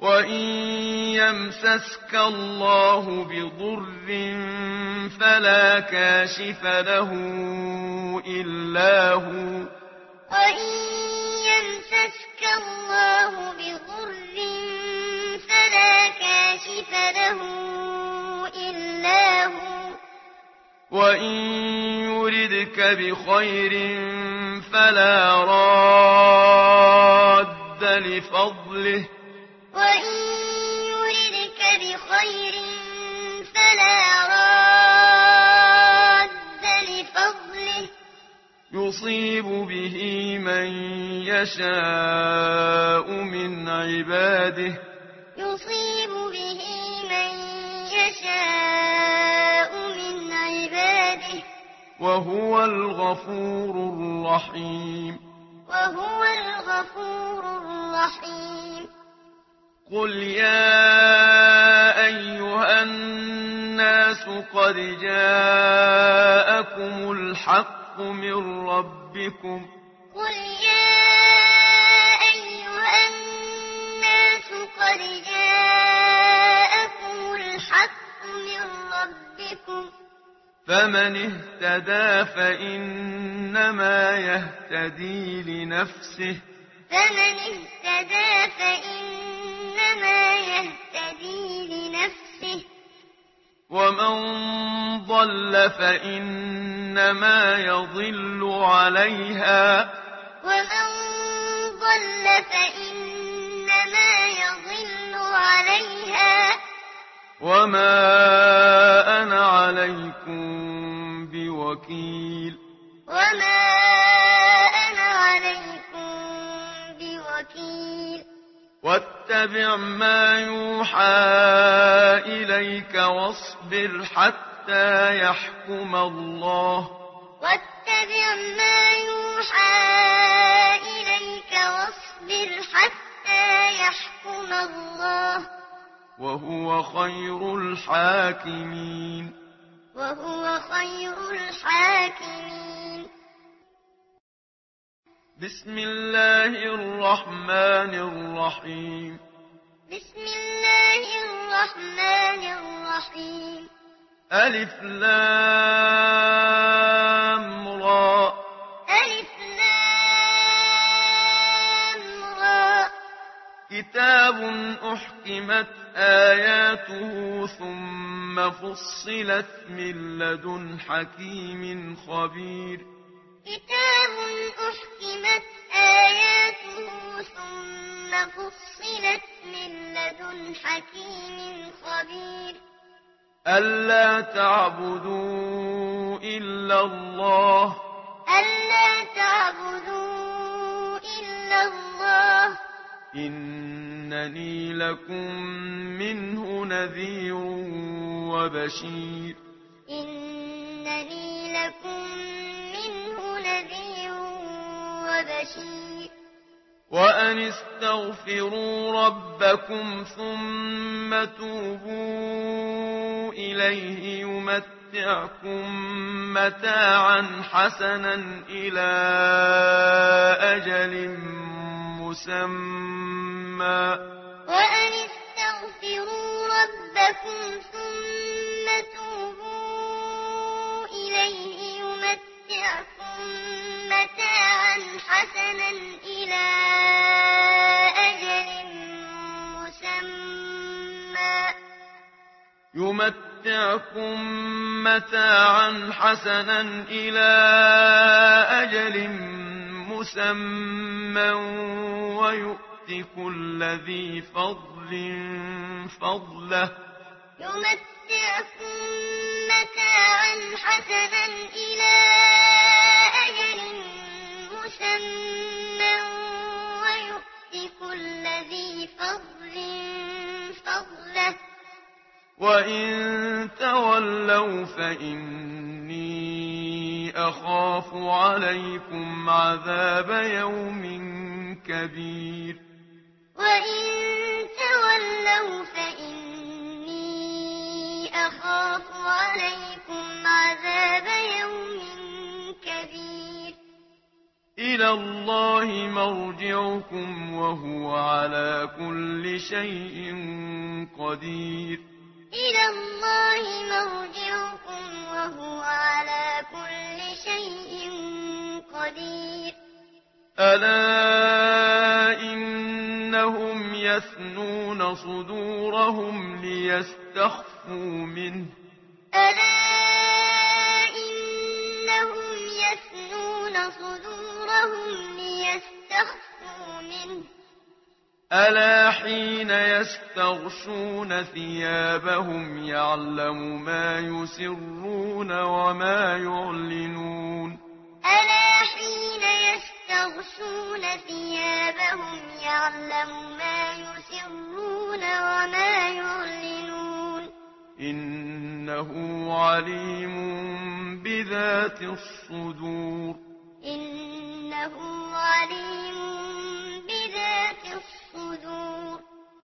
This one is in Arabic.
وَإِن يَمْسَسْكَ اللَّهُ بِضُرٍّ فَلَا كَاشِفَ لَهُ إِلَّا هُوَ وَإِن يَمْسَسْكَ اللَّهُ بِضُرٍّ فَلَا كَاشِفَ لَهُ إِلَّا هُوَ وَإِن يُرِدْكَ بِخَيْرٍ فَلَا رَادَّ لِفَضْلِهِ وَإِن يُرِدْكَ بِخَيْرٍ فَلَا رَادَّ لِفَضْلِهِ يُصِيبُ بِهِ مَن يَشَاءُ مِنْ عِبَادِهِ يُصِيبُ بِهِ مَن يَشَاءُ مِنْ عِبَادِهِ وَهُوَ الْغَفُورُ الرَّحِيمُ وَهُوَ الْغَفُورُ الرَّحِيمُ قُلْ يَا أَيُّهَا النَّاسُ قَدْ جَاءَكُمُ الْحَقُّ مِنْ رَبِّكُمْ قُلْ يَا أَيُّهَا النَّاسُ قَدْ جَاءَكُمُ الْحَقُّ مِنْ رَبِّكُمْ فَمَنِ اهْتَدَىٰ فَإِنَّمَا يَهْتَدِي لِنَفْسِهِ فَمَنِ اهْتَدَىٰ فَإِنَّمَا يَهْتَدِي لِنَفْسِهِ وَمَن ضَلَّ فَإِنَّمَا يَضِلُّ عَلَيْهَا وَمَن ضَلَّ فَإِنَّمَا يَضِلُّ عَلَيْهَا وَمَا أَنَا عَلَيْكُم بِوَكِيلٍ وَمَا أَنَا عَلَيْكُم بِوَكِيلٍ وَاتَّبِعْ مَا يُوحَىٰ إِلَيْكَ وَاصْبِرْ حَتَّىٰ يَحْكُمَ اللَّهُ وَاتَّبِعْ مَا يُوحَىٰ إِلَيْكَ وَاصْبِرْ حَتَّىٰ يَحْكُمَ اللَّهُ وَهُوَ خَيْرُ الْحَاكِمِينَ وَهُوَ خَيْرُ الْحَاكِمِينَ بسم الله الرحمن الرحيم بسم الله الرحمن الرحيم ألف لام را ألف لام را كتاب أحكمت آياته ثم فصلت من لدن حكيم خبير كتاب أحكمت آياته ثم فصلت من لدن حكيم خبير ألا تعبدوا إلا الله ألا تعبدوا إلا الله إنني لكم منه نذير وبشير إنني لكم منه نذير وبشير وأن استغفروا ربكم ثم توبوا إليه يمتعكم متاعا حسنا إلى أجل مسمى وأن استغفروا ربكم ثم توبوا إليه يمتعكم متاعا حسنا إلى أجل مسمى يمتعكم متاعا حسنا إلى أجل مسمى ويؤت كل ذي فضل فضله يمتعكم متاعا حسنا إلى أجل مسمى ويؤت كل ذي فضل فضله وإن تولوا فإني أخاف عليكم عذاب يوم كبير وإن تولوا فإني أخاف عليكم عذاب يوم كبير إلى الله مرجعكم وهو على كل شيء قدير إلى الله مرجعكم وهو على كل شيء قدير ألا إنهم يثنون صدورهم ليستخفوا منه ألا إنهم يثنون صدورهم ليستخفوا منه ألا حين يستغشون ثيابهم يعلم ما يسرون وما يعلنون ألا حين يستغشون ثيابهم يعلم ما يسرون وما يعلنون إنه عليم بذات الصدور إنه عليم